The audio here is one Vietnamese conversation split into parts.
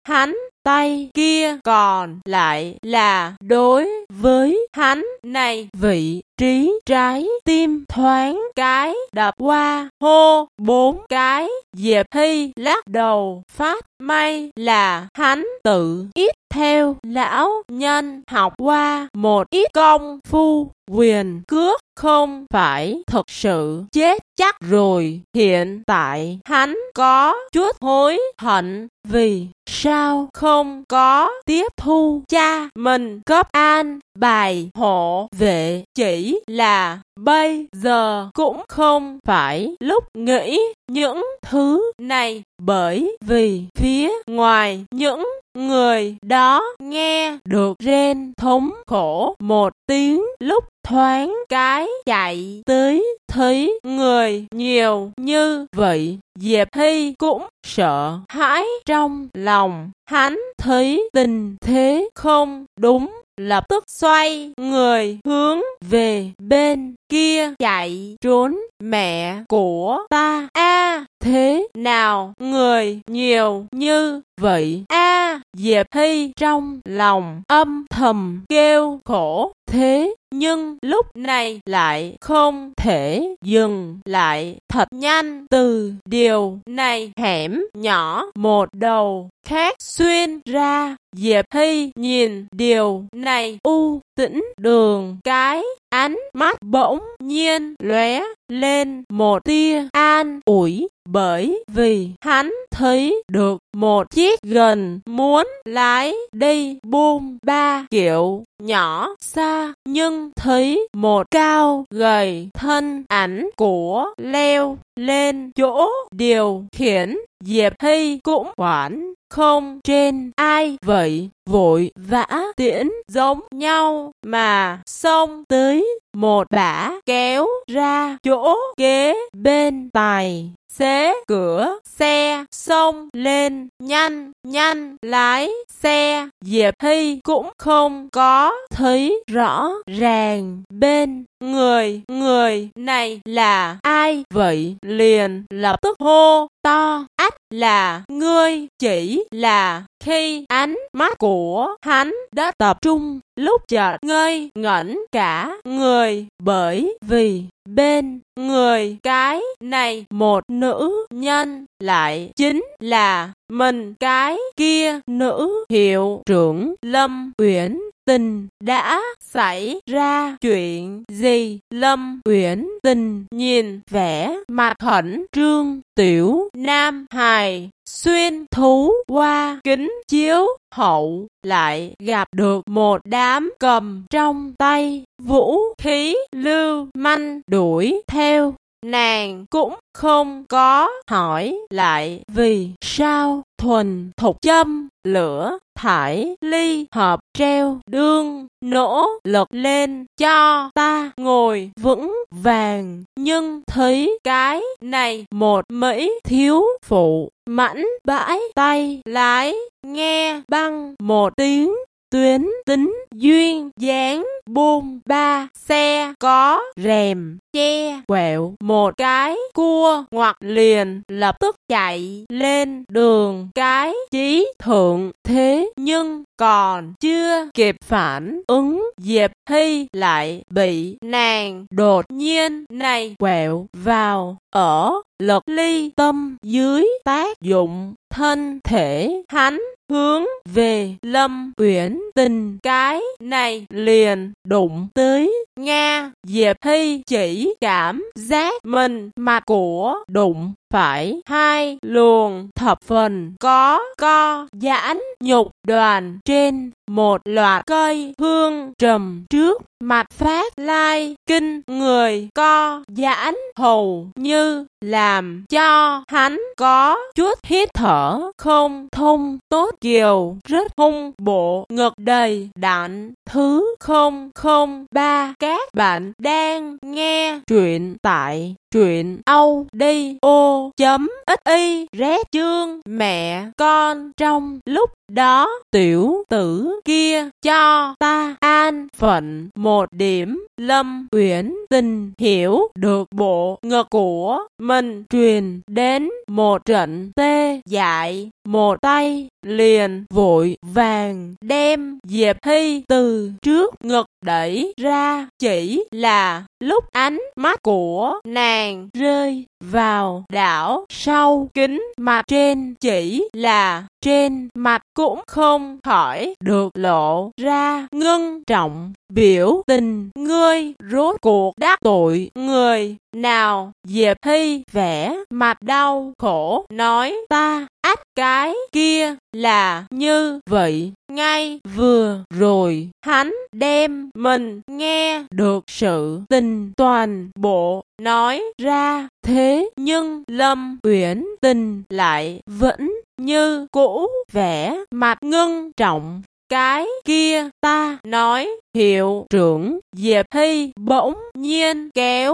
hắn tay kia còn lại là đối với hắn này vị trí trái tim thoáng cái đập qua hô 4 cái. Diệp Hy lắc đầu phát may là hắn tự ít theo lão nhân học qua một ít công phu quyền cước, không phải thực sự chết chắc rồi. Hiện tại hắn có chút hối hận vì sao không có tiếp thu cha mình cấp an bài hộ vệ, chỉ là bây giờ cũng không phải lúc nghĩ những thứ này, bởi vì phía ngoài những người đó nghe được rên thống khổ một tiếng, lúc thoáng cái chạy tới thấy người nhiều như vậy. Diệp Hy cũng sợ hãi trong lòng, hắn thấy tình thế không đúng, lập tức xoay người hướng về bên kia chạy trốn. Mẹ của ta a, thế nào người nhiều như vậy a? Diệp Hy trong lòng âm thầm kêu khổ, thế nhưng lúc này lại không thể dừng lại thật nhanh. Từ điều này hẻm nhỏ một đầu khác xuyên ra. Diệp Hy nhìn điều này tĩnh đường, cái ánh mắt bỗng nhiên lóe lên một tia an ủi, bởi vì hắn thấy được một chiếc gần muốn lái đi buôn ba kiểu nhỏ xa, nhưng thấy một cao gầy thân ảnh của leo lên chỗ điều khiển. Diệp Hy cũng quản không trên ai vậy, vội vã tiễn giống nhau mà xông tới, một bả kéo ra chỗ kế bên, tài xế cửa xe xông lên nhanh nhanh lái xe. Diệp Hy cũng không có thấy rõ ràng bên người này là ai vậy, liền lập tức hô to, ách là ngươi. Chỉ là khi ánh mắt của hắn đã tập trung, lúc chợt ngây ngẩn cả người, bởi vì bên người cái này một nữ nhân, lại chính là mình cái kia nữ hiệu trưởng Lâm Uyển Tình. Đã xảy ra chuyện gì? Lâm Uyển Tình nhìn vẻ mặt khẩn trương tiểu nam hài xuyên thấu qua kính chiếu hậu, lại gặp được một đám cầm trong tay vũ khí lưu manh đuổi theo. Nàng cũng không có hỏi lại vì sao, thuần thục châm lửa thải ly hợp treo đương, nỗ lực lên cho ta ngồi vững vàng. Nhưng thấy cái này một Mỹ thiếu phụ mảnh bãi tay lái, nghe băng một tiếng, tuyến tính duyên dáng buôn ba xe có rèm che quẹo một cái cua ngoặt, liền lập tức chạy lên đường cái chí thượng. Thế nhưng còn chưa kịp phản ứng, Diệp Hy lại bị nàng đột nhiên này quẹo vào, ở lực ly tâm dưới tác dụng, thân thể hắn hướng về Lâm Uyển Tình cái này liền đụng tới. Nga, Diệp Hy chỉ cảm giác mình mặt của đụng phải hai luồng thập phần có co giãn nhục đoàn trên một loạt cây hương trầm trước mặt phát lai, kinh người co giãn hầu như làm cho hắn có chút hít thở không thông. Tốt kiều rất hung bộ, ngực đầy đạn. Thứ 003. Các bạn đang nghe truyện tại truyện audio .xyz chương mẹ con trong lúc đó tiểu tử kia cho ta an phận một điểm. Lâm Uyển Tình hiểu được bộ ngực của mình truyền đến một trận tê dại, một tay liền vội vàng đem Diệp Hy từ trước ngực đẩy ra. Chỉ là lúc ánh mắt của nàng rơi vào đảo sau kính mặt trên, chỉ là trên mặt cũng không khỏi được lộ ra ngưng trọng. Biểu tình ngươi rốt cuộc đắc tội người nào? Diệp Hy vẻ mặt đau khổ nói, ta cái kia là như vậy. Ngay vừa rồi hắn đem mình nghe được sự tình toàn bộ nói ra, thế nhưng Lâm Uyển Tình lại vẫn như cũ vẻ mặt ngưng trọng. Cái kia ta nói, hiệu trưởng. Diệp Hy bỗng nhiên kéo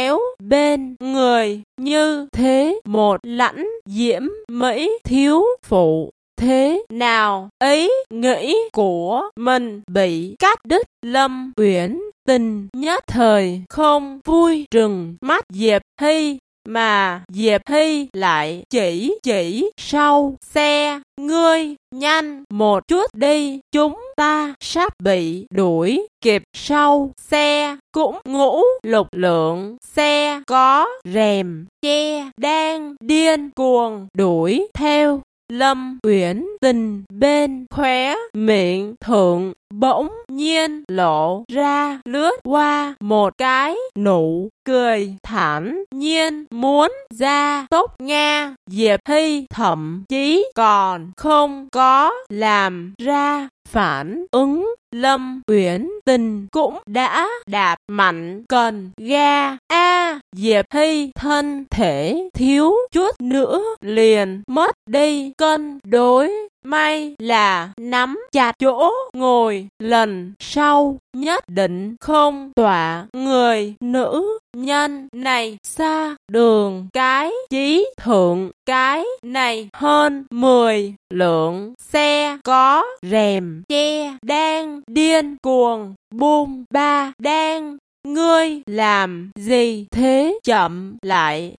bên người như thế một lãnh diễm mỹ thiếu phụ. Thế nào ấy nghĩ của mình bị cắt đứt. Lâm Uyển Tình nhất thời không vui trừng mắt Diệp Hy, mà Diệp Hy lại chỉ sau xe, ngươi nhanh một chút đi, chúng ta sắp bị đuổi kịp. Sau xe cũng ngũ lục lượng xe có rèm che đang điên cuồng đuổi theo. Lâm Uyển Tình bên khóe miệng thượng bỗng nhiên lộ ra lướt qua một cái nụ cười thản nhiên, muốn ra tốc Nga. Diệp Hy thậm chí còn không có làm ra phản ứng. Lâm Uyển Tình cũng đã đạp mạnh cần ga. Diệp Hy thân thể thiếu chút nữa liền mất đi cân đối, may là nắm chặt chỗ ngồi, lần sau nhất định không tọa người nữ nhân này xa đường. Cái chí thượng cái này hơn 10 lượng xe có rèm che đang điên cuồng bum ba đang. Ngươi làm gì thế? Chậm lại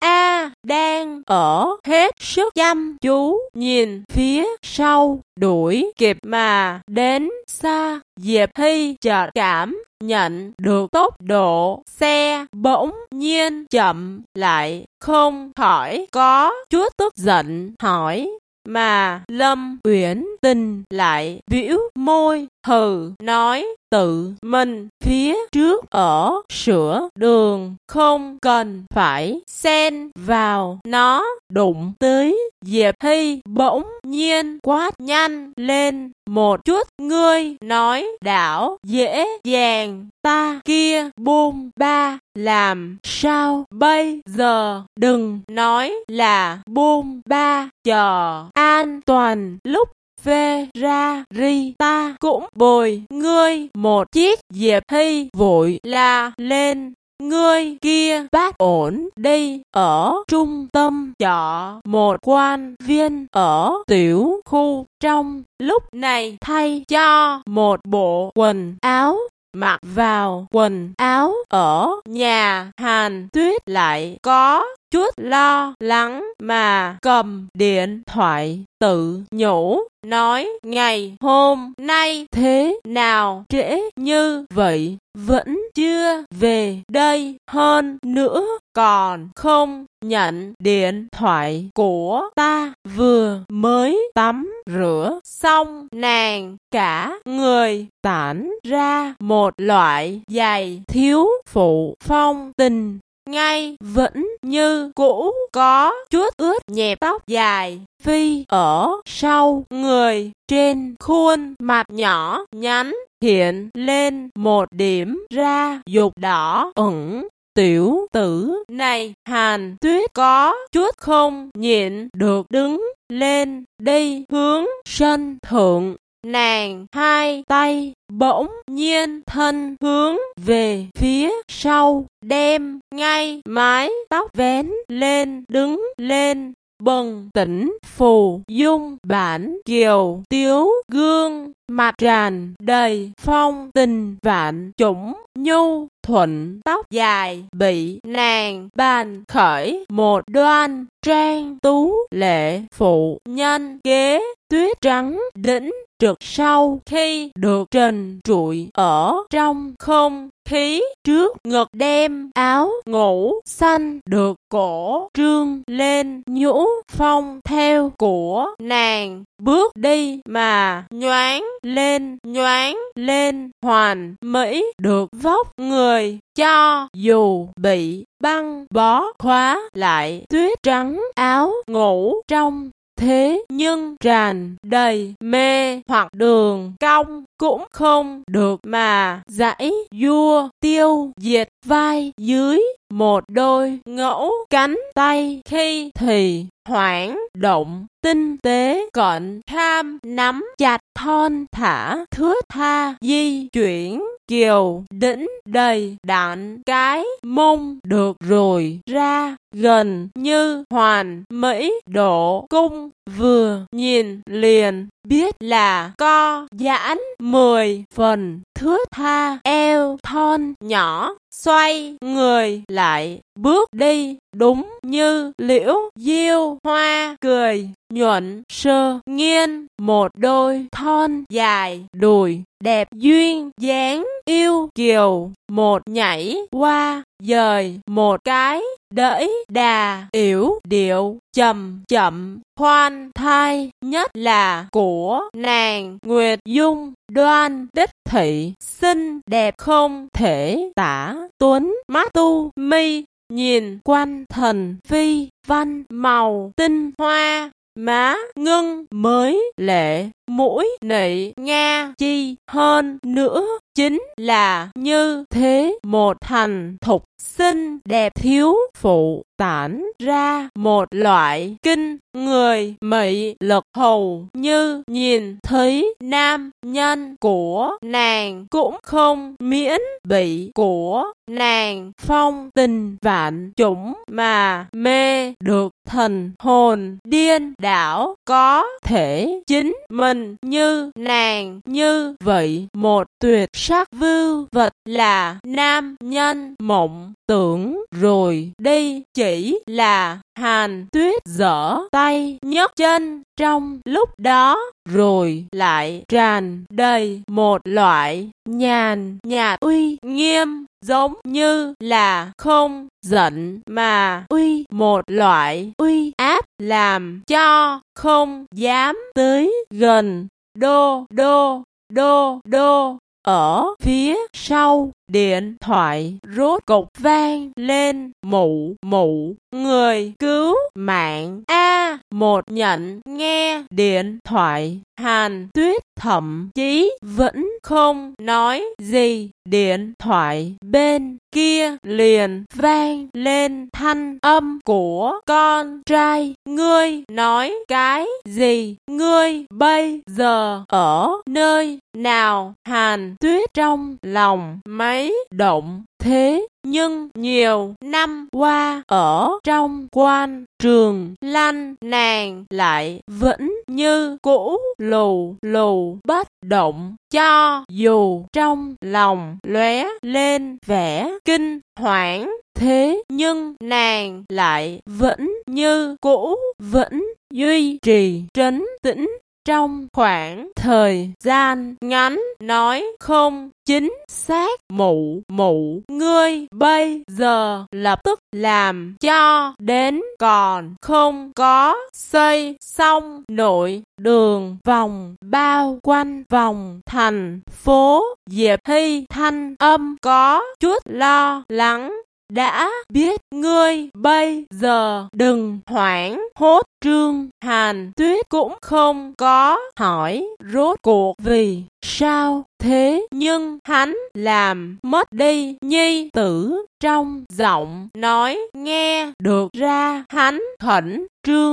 đang ở hết sức chăm chú nhìn phía sau, đuổi kịp mà đến xa. Diệp Hy chợt cảm nhận được tốc độ xe bỗng nhiên chậm lại, không khỏi có chút tức giận hỏi, mà Lâm Uyển Tình lại bĩu môi hừ nói, tự mình phía trước ở sửa đường, không cần phải xen vào nó đụng tới. Diệp Hy bỗng nhiên quát nhanh lên một chút, ngươi nói đảo dễ dàng, ta kia bum ba làm sao bây giờ? Đừng nói là bum ba, chờ an toàn lúc về ra ri ta cũng bồi ngươi một chiếc. Diệp Hy vội la lên, ngươi kia bác ổn đi. Ở trung tâm chợ, một quan viên ở tiểu khu trong lúc này thay cho một bộ quần áo, mặc vào quần áo ở nhà Hàn Tuyết lại có chút lo lắng, mà cầm điện thoại tự nhủ nói, ngày hôm nay thế nào trễ như vậy vẫn chưa về đây, hơn nữa còn không nhận điện thoại của ta. Vừa mới tắm rửa xong, nàng cả người tản ra một loại giày thiếu phụ phong tình, ngay vẫn như cũ có chút ướt nhẹp, tóc dài phi ở sau người, trên khuôn mặt nhỏ nhắn hiện lên một điểm da dục đỏ ửng. Tiểu tử này Hàn Tuyết có chút không nhịn được đứng lên đi hướng sân thượng nàng hai tay bỗng nhiên thân hướng về phía sau, đem ngay mái tóc vén lên đứng lên, bừng tỉnh phù dung bản kiều tiếu gương mặt tràn đầy phong tình vạn chủng nhu thuận, tóc dài bị nàng bàn khởi một đoan trang tú lệ phụ nhân kế tuyết trắng đĩnh trực sau khi được trần trụi ở trong không khí trước ngực, đem áo ngủ xanh được cổ trương lên nhũ phong theo của nàng bước đi mà nhoáng lên hoàn mỹ được vóc người, cho dù bị băng bó khóa lại tuyết trắng áo ngủ trong thế nhưng tràn đầy mê hoặc đường cong cũng không được mà giãy giụa tiêu diệt. Vai dưới một đôi ngẫu cánh tay khi thì hoảng động tinh tế, cận kham nắm chặt thon thả thướt tha di chuyển kiều đĩnh đầy đặn cái mông được rồi ra gần như hoàn mỹ độ cung, vừa nhìn liền biết là co giãn 10 phần, thướt tha eo thon nhỏ xoay người lại bước đi đúng như liễu diêu hoa cười nhuận sơ nghiên, một đôi thon dài đùi đẹp duyên dáng yêu kiều, một nhảy qua dời một cái đẩy đà yểu điệu chậm chậm khoan thai, nhất là của nàng Nguyệt Dung đoan đích thị xinh đẹp không thể tả, tuấn mắt tu mi nhìn quanh thần phi văn màu tinh hoa, má ngưng mới lệ mũi nị nga, chi hơn nữa chính là như thế một thành thục xinh đẹp thiếu phụ tản ra một loại kinh người mị lực, hầu như nhìn thấy nam nhân của nàng cũng không miễn bị của nàng phong tình vạn chủng mà mê được thần hồn điên đảo, có thể chính mình như nàng như vậy một tuyệt sắc vưu vật là nam nhân mộng tưởng rồi đây, chỉ là Hàn Tuyết giở tay nhấc chân trong lúc đó rồi lại tràn đầy một loại nhàn nhạt uy nghiêm, giống như là không giận mà uy, một loại uy áp làm cho không dám tới gần. Đô. Ở phía sau điện thoại rốt cục vang lên, mụ người cứu mạng a. Một nhận nghe điện thoại, Hàn Tuyết thậm chí vẫn không nói gì, điện thoại bên kia liền vang lên thanh âm của con trai: ngươi nói cái gì, ngươi bây giờ ở nơi nào? Hàn Tuyết trong lòng mấy động, thế nhưng nhiều năm qua ở trong quan trường lanh, nàng lại vẫn như cũ lù bất động, cho dù trong lòng lóe lên vẻ kinh hoảng, thế nhưng nàng lại vẫn như cũ vẫn duy trì trấn tĩnh. Trong khoảng thời gian ngắn nói không chính xác, mụ ngươi bây giờ lập tức làm cho đến còn không có xây xong nội đường vòng bao quanh vòng thành phố. Diệp Hy thanh âm có chút lo lắng: đã biết ngươi bây giờ đừng hoảng hốt. Trương Hàn Tuyết cũng không có hỏi rốt cuộc vì sao, thế nhưng hắn làm mất đi nhi tử, trong giọng nói nghe được ra hắn khẩn trương.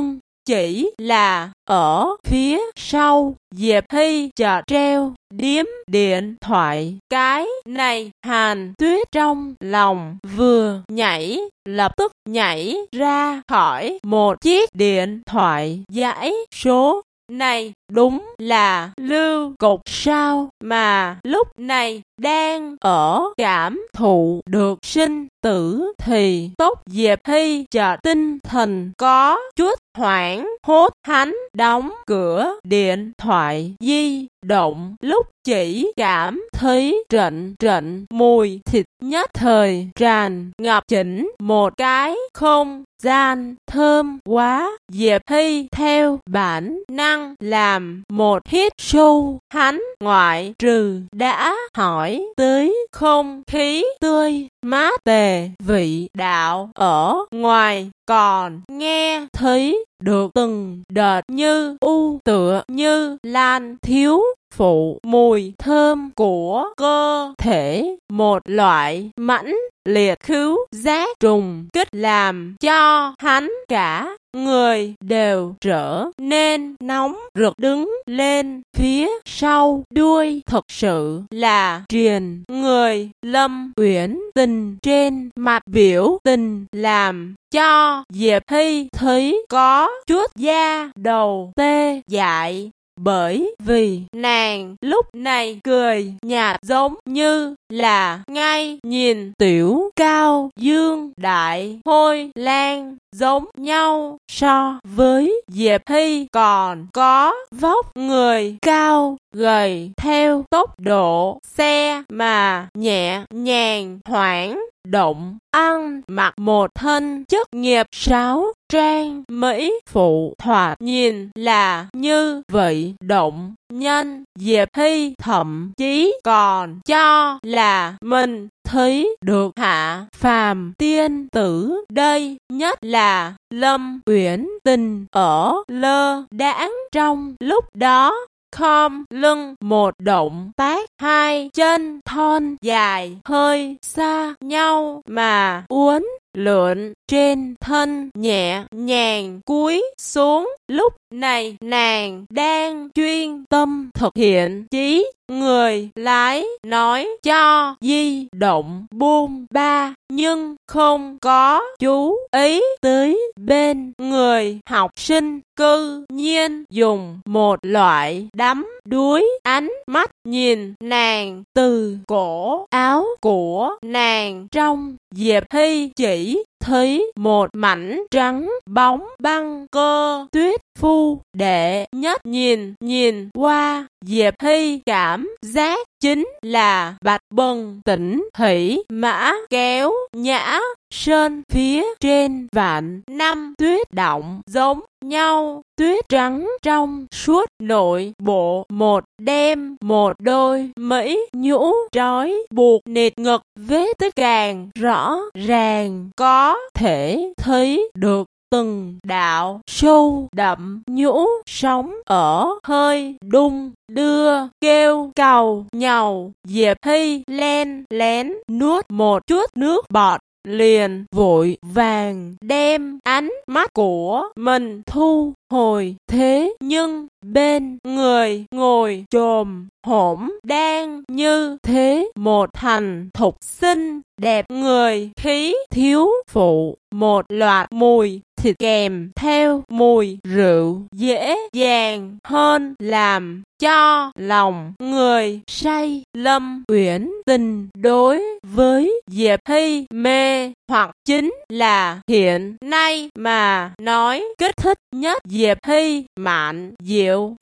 chỉ là ở phía sau. Diệp Hy chợt treo điếm điện thoại. Cái này Hàn Tuyết trong lòng vừa nhảy, lập tức nhảy ra khỏi một chiếc điện thoại dãy số. Này đúng là Lưu Cục sao, mà lúc này đang ở cảm thụ được sinh tử thì tốt. Diệp Hy chợt tinh thần có chút hoảng hốt, hắn đóng cửa điện thoại di động, lúc chỉ cảm thấy trận trận mùi thịt nhất thời tràn ngập chỉnh một cái không gian thơm quá. Diệp Hy theo bản năng làm một hít sâu, hắn ngoại trừ đã hỏi tới không khí tươi mát tề vị đạo ở ngoài, còn nghe thấy được từng đợt như tựa như lan thiếu phụ mùi thơm của cơ thể, một loại mãnh liệt khứu giác trùng kích làm cho hắn cả người đều trở nên nóng rực đứng lên phía sau đuôi. Thật sự là triền người. Lâm Uyển Tình trên mặt biểu tình làm cho Diệp Hy thấy có chút da đầu tê dại, bởi vì nàng lúc này cười nhạt giống như là ngay nhìn tiểu cao dương đại hôi lan giống nhau. So với Diệp Hy còn có vóc người cao gầy theo tốc độ xe mà nhẹ nhàng hoảng động, ăn mặc một thân chất nghiệp sáo trang mỹ phụ, thoạt nhìn là như vậy động nhân. Diệp Hy thậm chí còn cho là mình thấy được hạ phàm tiên tử đây, nhất là Lâm Uyển Tình ở lơ đãng trong lúc đó khom lưng một động tác, hai chân thon dài hơi xa nhau mà uốn lượn trên thân nhẹ nhàng cúi xuống. Lúc này nàng đang chuyên tâm thực hiện chí người lái nói cho di động buông ba, nhưng không có chú ý tới bên người học sinh cư nhiên dùng một loại đắm đuối ánh mắt nhìn nàng từ cổ áo của nàng. Trong Diệp Hy chỉ thấy một mảnh trắng bóng băng cơ tuyết phu đệ nhất, nhìn qua Diệp Hy cảm giác chính là bạch bần tỉnh thủy mã kéo nhã sơn phía trên vạn năm tuyết động giống nhau. Tuyết trắng trong suốt nội bộ một đêm, một đôi mỹ nhũ trói buộc nịt ngực, vết tích càng rõ ràng có thể thấy được từng đạo sâu đậm nhũ sóng ở hơi đung đưa kêu cầu nhàu. Diệp Hy len lén nuốt một chút nước bọt, liền vội vàng đem ánh mắt của mình thu hồi. Thế nhưng bên người ngồi chồm hổm đang như thế một thành thục xinh đẹp người khí thiếu phụ, một loạt mùi thịt kèm theo mùi rượu dễ dàng hơn làm cho lòng người say. Lâm Uyển Tình đối với Diệp Hy mê hoặc chính là hiện nay mà nói kích thích nhất. Diệp Hy mạn diệu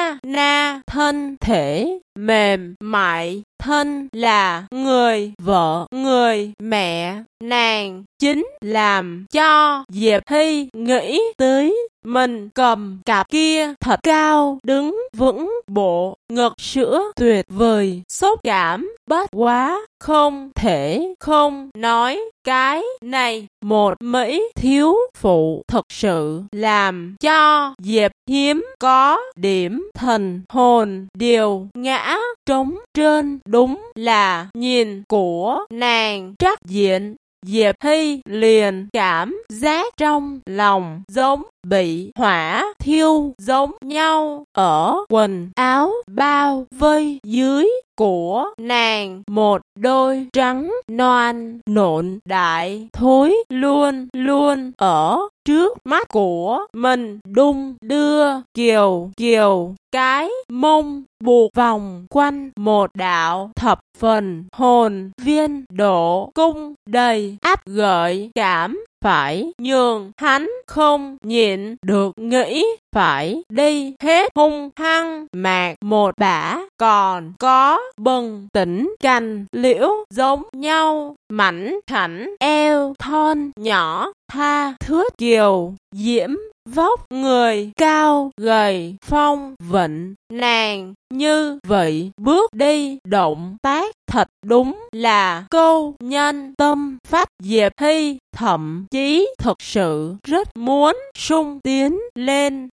na thân thể mềm mại, thân là người vợ người mẹ, nàng chính làm cho Diệp Hy nghĩ tới mình cầm cặp kia thật cao, đứng vững, bộ ngực sữa tuyệt vời, xúc cảm bất quá không thể không nói. Cái này một mỹ thiếu phụ thực sự làm cho Diệp hiếm có điểm thần hồn điều ngã trống trơn. Đúng là nhìn của nàng trắc diện, Diệp Hy liền cảm giác trong lòng giống bị hỏa thiêu giống nhau ở quần áo bao vây dưới của nàng một đôi trắng noan nộn đại thối luôn luôn ở trước mắt của mình đung đưa kiều kiều cái mông buộc vòng quanh một đạo thập phần hồn viên độ cung đầy áp gợi cảm phải nhường hắn không nhịn được nghĩ phải đi hết hung hăng mạc một bả còn có bừng tỉnh cành liễu giống nhau mảnh khảnh eo thon nhỏ tha thướt kiều diễm vóc người cao gầy phong vịnh nàng như vậy bước đi động tác thật đúng là câu nhân tâm phách. Diệp Hy thậm chí thực sự rất muốn sung tiến lên